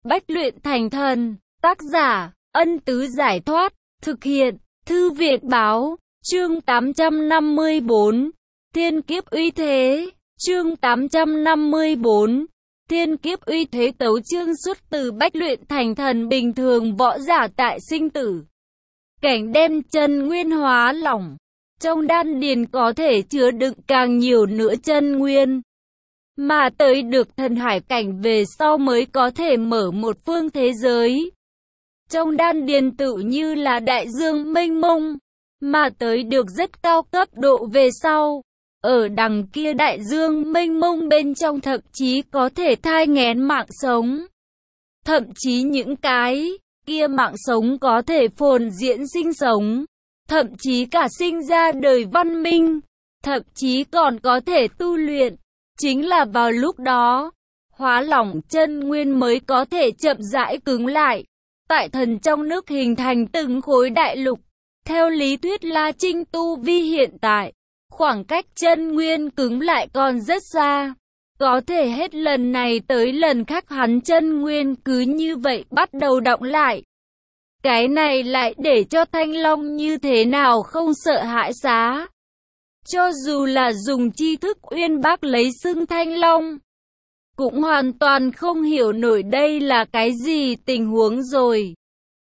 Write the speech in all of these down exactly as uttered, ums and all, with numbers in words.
Bách luyện thành thần. Tác giả, Ân Tứ Giải Thoát. Thực hiện, Thư viện Báo. Chương tám trăm năm mươi bốn. Thiên kiếp uy thế. Chương tám trăm năm mươi bốn. Thiên kiếp uy thế. Tấu chương xuất từ Bách luyện thành thần. Bình thường võ giả tại sinh tử cảnh đem chân nguyên hóa lỏng, trong đan điền có thể chứa đựng càng nhiều nữa chân nguyên, mà tới được thần hải cảnh về sau mới có thể mở một phương thế giới. Trong đan điền tự như là đại dương mênh mông, mà tới được rất cao cấp độ về sau. Ở đằng kia đại dương mênh mông bên trong thậm chí có thể thai nghén mạng sống. Thậm chí những cái kia mạng sống có thể phồn diễn sinh sống, thậm chí cả sinh ra đời văn minh, thậm chí còn có thể tu luyện. Chính là vào lúc đó, hóa lỏng chân nguyên mới có thể chậm rãi cứng lại, tại thần trong nước hình thành từng khối đại lục. Theo lý thuyết La Trinh tu vi hiện tại, khoảng cách chân nguyên cứng lại còn rất xa. Có thể hết lần này tới lần khác hắn chân nguyên cứ như vậy bắt đầu động lại. Cái này lại để cho Thanh Long như thế nào không sợ hãi xá. Cho dù là dùng tri thức uyên bác lấy xưng Thanh Long, cũng hoàn toàn không hiểu nổi đây là cái gì tình huống rồi.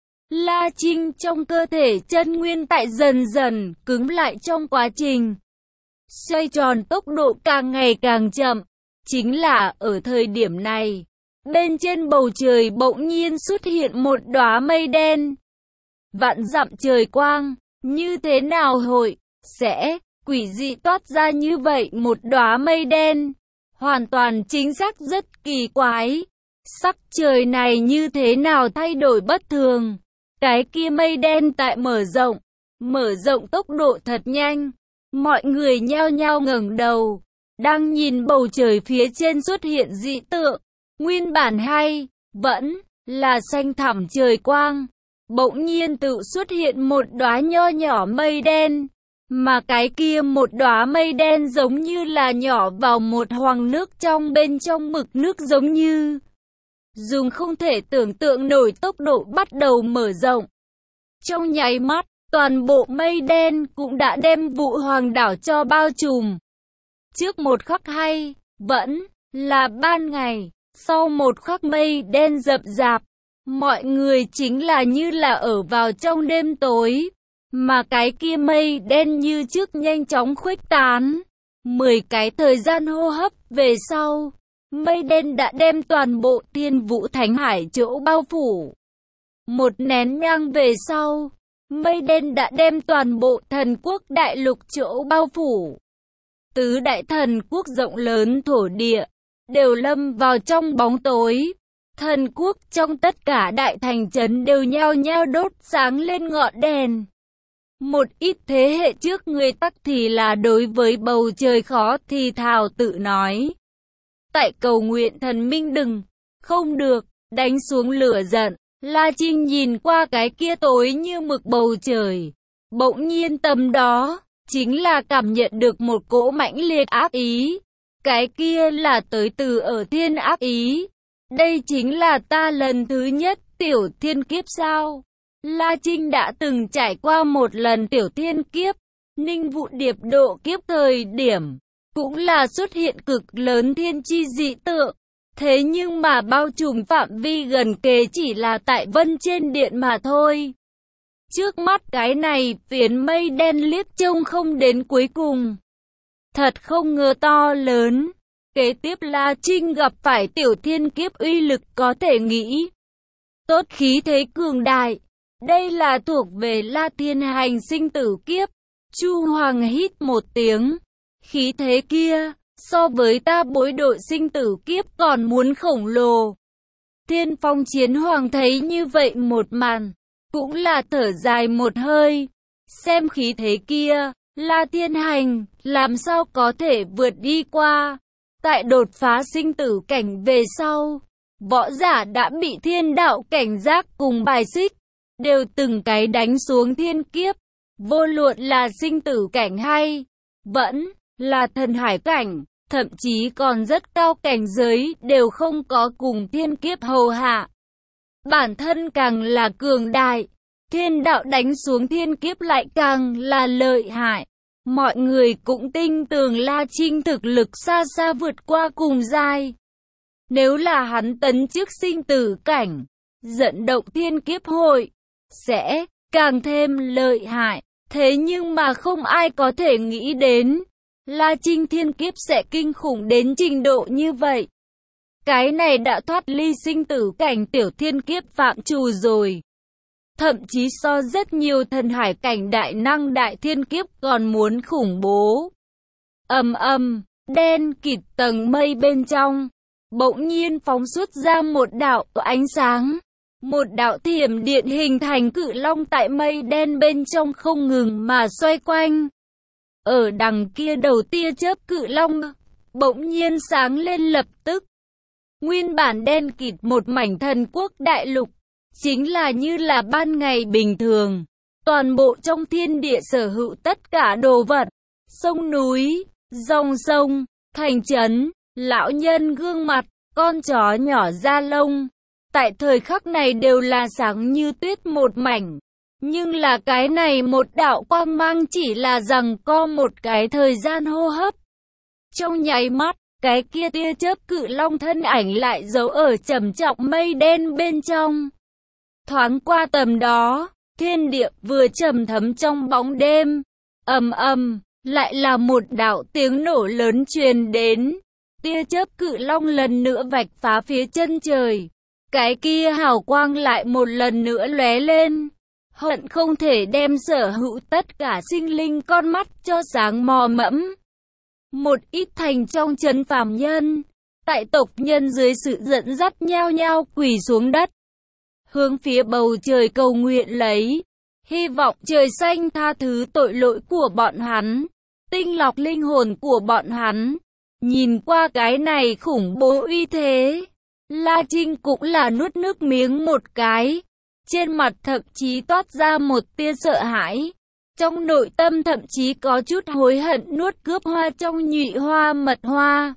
La Trinh trong cơ thể chân nguyên tại dần dần cứng lại trong quá trình xoay tròn, tốc độ càng ngày càng chậm. Chính là ở thời điểm này, bên trên bầu trời bỗng nhiên xuất hiện một đóa mây đen. Vạn dặm trời quang, như thế nào hội sẽ quỷ dị toát ra như vậy một đóa mây đen? Hoàn toàn chính xác rất kỳ quái. Sắc trời này như thế nào thay đổi bất thường? Cái kia mây đen tại mở rộng, mở rộng tốc độ thật nhanh. Mọi người nhao nhao ngẩng đầu, đang nhìn bầu trời phía trên xuất hiện dị tượng. Nguyên bản hay vẫn là xanh thẳm trời quang, bỗng nhiên tự xuất hiện một đóa nho nhỏ mây đen, mà cái kia một đóa mây đen giống như là nhỏ vào một hoằng nước trong bên trong mực nước, giống như dùng không thể tưởng tượng nổi tốc độ bắt đầu mở rộng. Trong nháy mắt, toàn bộ mây đen cũng đã đem Vũ Hoàng đảo cho bao trùm. Trước một khắc hay vẫn là ban ngày, sau một khắc mây đen rậm rạp, mọi người chính là như là ở vào trong đêm tối, mà cái kia mây đen như trước nhanh chóng khuếch tán. Mười cái thời gian hô hấp về sau, mây đen đã đem toàn bộ Thiên Vũ Thánh Hải chỗ bao phủ. Một nén nhang về sau, mây đen đã đem toàn bộ thần quốc đại lục chỗ bao phủ. Tứ đại thần quốc rộng lớn thổ địa đều lâm vào trong bóng tối. Thần quốc trong tất cả đại thành trấn đều nhao nhao đốt sáng lên ngọn đèn. Một ít thế hệ trước người tắc thì là đối với bầu trời khó thì thào tự nói. Tại cầu nguyện thần minh đừng, không được, đánh xuống lửa giận. La Trinh nhìn qua cái kia tối như mực bầu trời, bỗng nhiên tầm đó chính là cảm nhận được một cỗ mãnh liệt ác ý. Cái kia là tới từ ở thiên ác ý. Đây chính là ta lần thứ nhất tiểu thiên kiếp sao? La Trinh đã từng trải qua một lần tiểu thiên kiếp. Ninh Vụ Điệp độ kiếp thời điểm cũng là xuất hiện cực lớn thiên chi dị tượng. Thế nhưng mà bao trùm phạm vi gần kề chỉ là tại Vân trên điện mà thôi. Trước mắt cái này phiến mây đen liếc trông không đến cuối cùng. Thật không ngờ to lớn. Kế tiếp La Trinh gặp phải tiểu thiên kiếp uy lực có thể nghĩ. Tốt khí thế cường đại. Đây là thuộc về La Thiên Hành sinh tử kiếp. Chu Hoàng hít một tiếng. Khí thế kia, so với ta bối đội sinh tử kiếp còn muốn khổng lồ. Thiên Phong Chiến Hoàng thấy như vậy một màn, cũng là thở dài một hơi. Xem khí thế kia, La Thiên Hành làm sao có thể vượt đi qua. Tại đột phá sinh tử cảnh về sau, võ giả đã bị thiên đạo cảnh giác cùng bài xích, đều từng cái đánh xuống thiên kiếp. Vô luận là sinh tử cảnh hay vẫn là thần hải cảnh, thậm chí còn rất cao cảnh giới đều không có cùng thiên kiếp hầu hạ. bản thân càng là cường đại, thiên đạo đánh xuống thiên kiếp lại càng là lợi hại. Mọi người cũng tin tưởng La Trinh thực lực xa xa vượt qua cùng giai. Nếu là hắn tấn trước sinh tử cảnh, dẫn động thiên kiếp hội, sẽ càng thêm lợi hại. Thế nhưng mà không ai có thể nghĩ đến, La Trinh thiên kiếp sẽ kinh khủng đến trình độ như vậy. Cái này đã thoát ly sinh tử cảnh tiểu thiên kiếp phạm trù rồi. Thậm chí so rất nhiều thần hải cảnh đại năng đại thiên kiếp còn muốn khủng bố. Ầm ầm, đen kịt tầng mây bên trong, bỗng nhiên phóng xuất ra một đạo ánh sáng. Một đạo thiểm điện hình thành cự long tại mây đen bên trong không ngừng mà xoay quanh. Ở đằng kia đầu tia chớp cự long, bỗng nhiên sáng lên lập tức. Nguyên bản đen kịt một mảnh thần quốc đại lục, chính là như là ban ngày bình thường. Toàn bộ trong thiên địa sở hữu tất cả đồ vật, sông núi, dòng sông, thành trấn, lão nhân gương mặt, con chó nhỏ da lông. Tại thời khắc này đều là sáng như tuyết một mảnh. Nhưng là cái này một đạo quang mang chỉ là rằng co một cái thời gian hô hấp. Trong nháy mắt, cái kia tia chớp cự long thân ảnh lại giấu ở trầm trọng mây đen bên trong. Thoáng qua tầm đó, thiên địa vừa trầm thấm trong bóng đêm. Ầm ầm, lại là một đạo tiếng nổ lớn truyền đến. Tia chớp cự long lần nữa vạch phá phía chân trời. Cái kia hào quang lại một lần nữa lóe lên. Hận không thể đem sở hữu tất cả sinh linh con mắt cho sáng mò mẫm. Một ít thành trong trấn phàm nhân, tại tộc nhân dưới sự dẫn dắt nhao nhao quỳ xuống đất, hướng phía bầu trời cầu nguyện lấy, hy vọng trời xanh tha thứ tội lỗi của bọn hắn, tinh lọc linh hồn của bọn hắn. Nhìn qua cái này khủng bố uy thế, La Trinh cũng là nuốt nước miếng một cái, trên mặt thậm chí toát ra một tia sợ hãi. Trong nội tâm thậm chí có chút hối hận nuốt cướp hoa trong nhụy hoa mật hoa.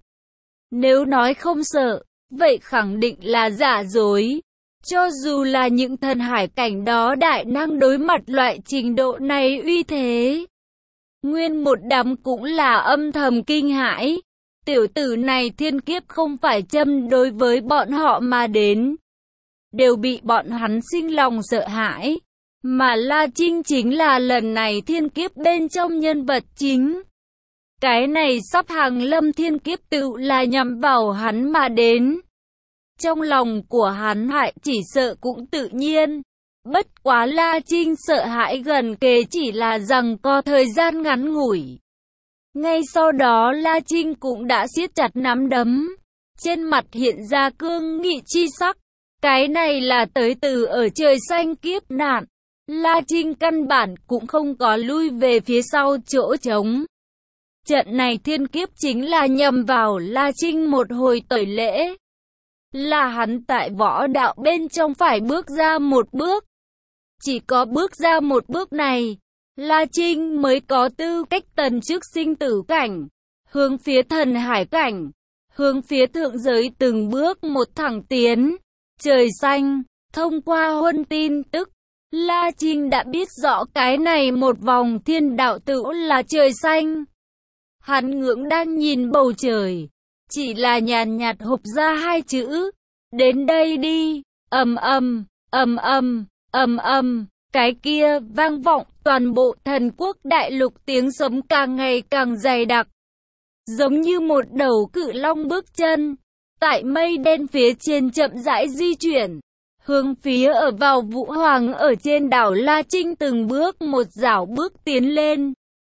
Nếu nói không sợ, vậy khẳng định là giả dối. Cho dù là những thần hải cảnh đó đại năng đối mặt loại trình độ này uy thế, nguyên một đám cũng là âm thầm kinh hãi. Tiểu tử này thiên kiếp không phải châm đối với bọn họ mà đến, đều bị bọn hắn sinh lòng sợ hãi. Mà La Trinh chính là lần này thiên kiếp bên trong nhân vật chính. Cái này sắp hàng lâm thiên kiếp tự là nhằm vào hắn mà đến. Trong lòng của hắn hại chỉ sợ cũng tự nhiên. Bất quá La Trinh sợ hãi gần kề chỉ là rằng có thời gian ngắn ngủi. Ngay sau đó La Trinh cũng đã siết chặt nắm đấm. Trên mặt hiện ra cương nghị chi sắc. Cái này là tới từ ở trời xanh kiếp nạn. La Trinh căn bản cũng không có lui về phía sau chỗ trống. Trận này thiên kiếp chính là nhằm vào La Trinh một hồi tẩy lễ. Là hắn tại võ đạo bên trong phải bước ra một bước. Chỉ có bước ra một bước này, La Trinh mới có tư cách tần trước sinh tử cảnh, hướng phía thần hải cảnh, hướng phía thượng giới từng bước một thẳng tiến. Trời xanh, thông qua huân tin tức, La Trinh đã biết rõ cái này một vòng thiên đạo tự là trời xanh. Hắn ngưỡng đang nhìn bầu trời, chỉ là nhàn nhạt hộp ra hai chữ, đến đây đi. Ầm ầm, ầm ầm, ầm ầm, cái kia vang vọng toàn bộ thần quốc đại lục, tiếng sấm càng ngày càng dày đặc, giống như một đầu cự long bước chân tại mây đen phía trên chậm rãi di chuyển, hướng phía ở vào Vũ Hoàng ở trên đảo La Trinh từng bước một dạo bước tiến lên.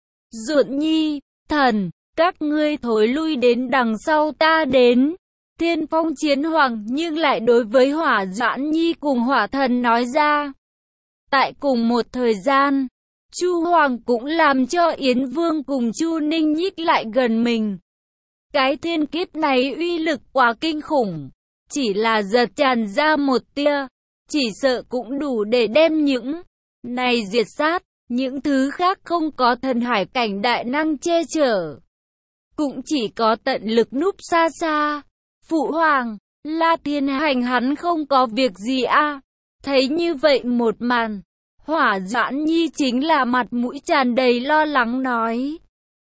Duộn Nhi, thần, các ngươi thối lui đến đằng sau ta đến. Thiên Phong Chiến Hoàng nhưng lại đối với Hỏa Doãn Nhi cùng Hỏa Thần nói ra. Tại cùng một thời gian, Chu Hoàng cũng làm cho Yến Vương cùng Chu Ninh nhích lại gần mình. Cái thiên kiếp này uy lực quá kinh khủng, chỉ là giật tràn ra một tia, chỉ sợ cũng đủ để đem những này diệt sát. Những thứ khác không có thần hải cảnh đại năng che chở, cũng chỉ có tận lực núp xa xa. Phụ hoàng, La Thiên Hành hắn không có việc gì à? Thấy như vậy một màn, Hỏa Doãn Nhi chính là mặt mũi tràn đầy lo lắng nói.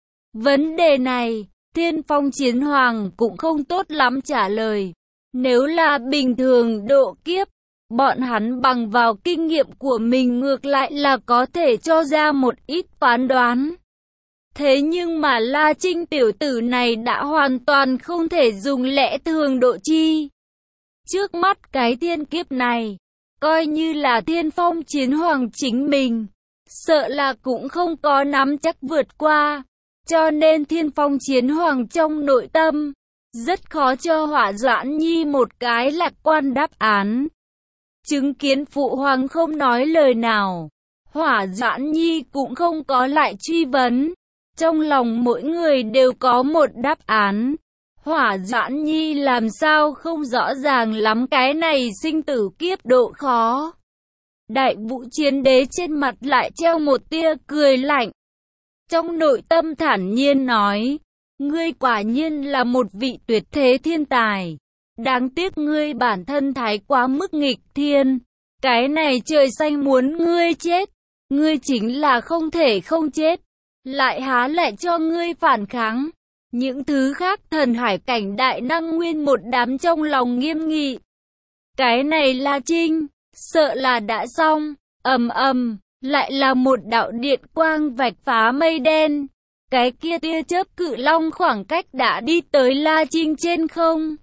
Vấn đề này, Thiên Phong Chiến Hoàng cũng không tốt lắm trả lời. Nếu là bình thường độ kiếp, bọn hắn bằng vào kinh nghiệm của mình ngược lại là có thể cho ra một ít phán đoán. Thế nhưng mà La Trinh tiểu tử này đã hoàn toàn không thể dùng lẽ thường độ chi. Trước mắt cái thiên kiếp này, coi như là Thiên Phong Chiến Hoàng chính mình, sợ là cũng không có nắm chắc vượt qua. Cho nên Thiên Phong Chiến Hoàng trong nội tâm, rất khó cho Hỏa Doãn Nhi một cái lạc quan đáp án. Chứng kiến phụ hoàng không nói lời nào, Hỏa Doãn Nhi cũng không có lại truy vấn. Trong lòng mỗi người đều có một đáp án. Hỏa Doãn Nhi làm sao không rõ ràng lắm cái này sinh tử kiếp độ khó. Đại Vũ Chiến Đế trên mặt lại treo một tia cười lạnh. Trong nội tâm thản nhiên nói, ngươi quả nhiên là một vị tuyệt thế thiên tài. Đáng tiếc ngươi bản thân thái quá mức nghịch thiên. Cái này trời xanh muốn ngươi chết. Ngươi chính là không thể không chết. Lại há lại cho ngươi phản kháng. Những thứ khác thần hải cảnh đại năng nguyên một đám trong lòng nghiêm nghị. Cái này La Trinh, sợ là đã xong. Ầm ầm, lại là một đạo điện quang vạch phá mây đen. Cái kia tia chớp cự long khoảng cách đã đi tới La Trinh trên không.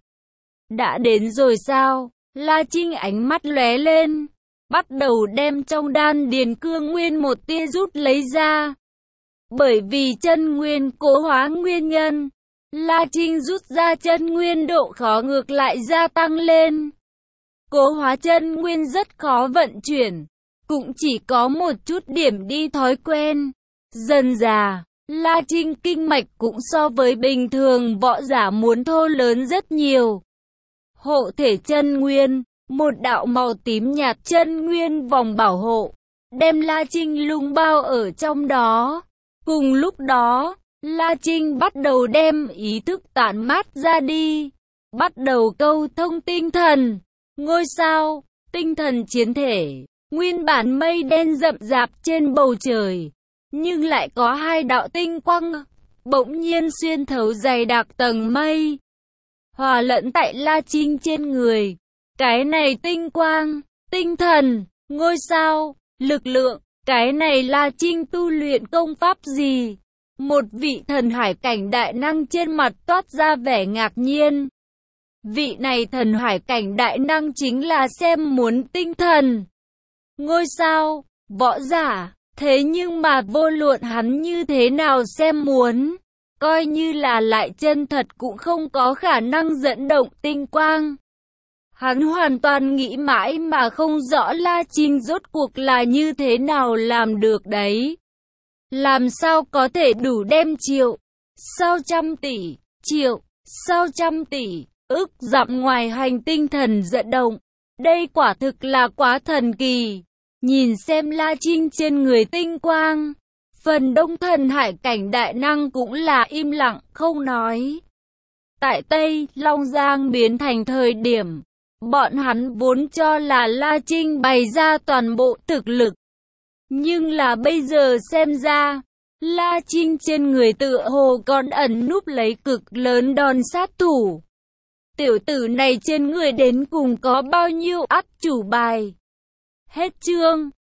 Đã đến rồi sao? La Trinh ánh mắt lóe lên, bắt đầu đem trong đan điền cương nguyên một tia rút lấy ra. Bởi vì chân nguyên cố hóa nguyên nhân, La Trinh rút ra chân nguyên độ khó ngược lại gia tăng lên. Cố hóa chân nguyên rất khó vận chuyển, cũng chỉ có một chút điểm đi thói quen. Dần dà, La Trinh kinh mạch cũng so với bình thường võ giả muốn thô lớn rất nhiều. Hộ thể chân nguyên, một đạo màu tím nhạt chân nguyên vòng bảo hộ, đem La Trinh lung bao ở trong đó. Cùng lúc đó, La Trinh bắt đầu đem ý thức tản mát ra đi, bắt đầu câu thông tinh thần, ngôi sao, tinh thần chiến thể. Nguyên bản mây đen rậm rạp trên bầu trời, nhưng lại có hai đạo tinh quang bỗng nhiên xuyên thấu dày đặc tầng mây, hòa lẫn tại La Trinh trên người. Cái này tinh quang, tinh thần, ngôi sao, lực lượng, cái này La Trinh tu luyện công pháp gì? Một vị thần hải cảnh đại năng trên mặt toát ra vẻ ngạc nhiên. Vị này thần hải cảnh đại năng chính là xem muốn tinh thần, ngôi sao, võ giả. Thế nhưng mà vô luận hắn như thế nào xem muốn, coi như là lại chân thật cũng không có khả năng dẫn động tinh quang. Hắn hoàn toàn nghĩ mãi mà không rõ La Trinh rốt cuộc là như thế nào làm được đấy. Làm sao có thể đủ đem triệu, sao trăm tỷ, triệu, sao trăm tỷ, ức dặm ngoài hành tinh thần dẫn động. Đây quả thực là quá thần kỳ. Nhìn xem La Trinh trên người tinh quang, phần đông thần hải cảnh đại năng cũng là im lặng không nói. Tại Tây Long Giang biến thành thời điểm, bọn hắn vốn cho là La Trinh bày ra toàn bộ thực lực. Nhưng là bây giờ xem ra, La Trinh trên người tựa hồ còn ẩn núp lấy cực lớn đòn sát thủ. Tiểu tử này trên người đến cùng có bao nhiêu át chủ bài? Hết chương.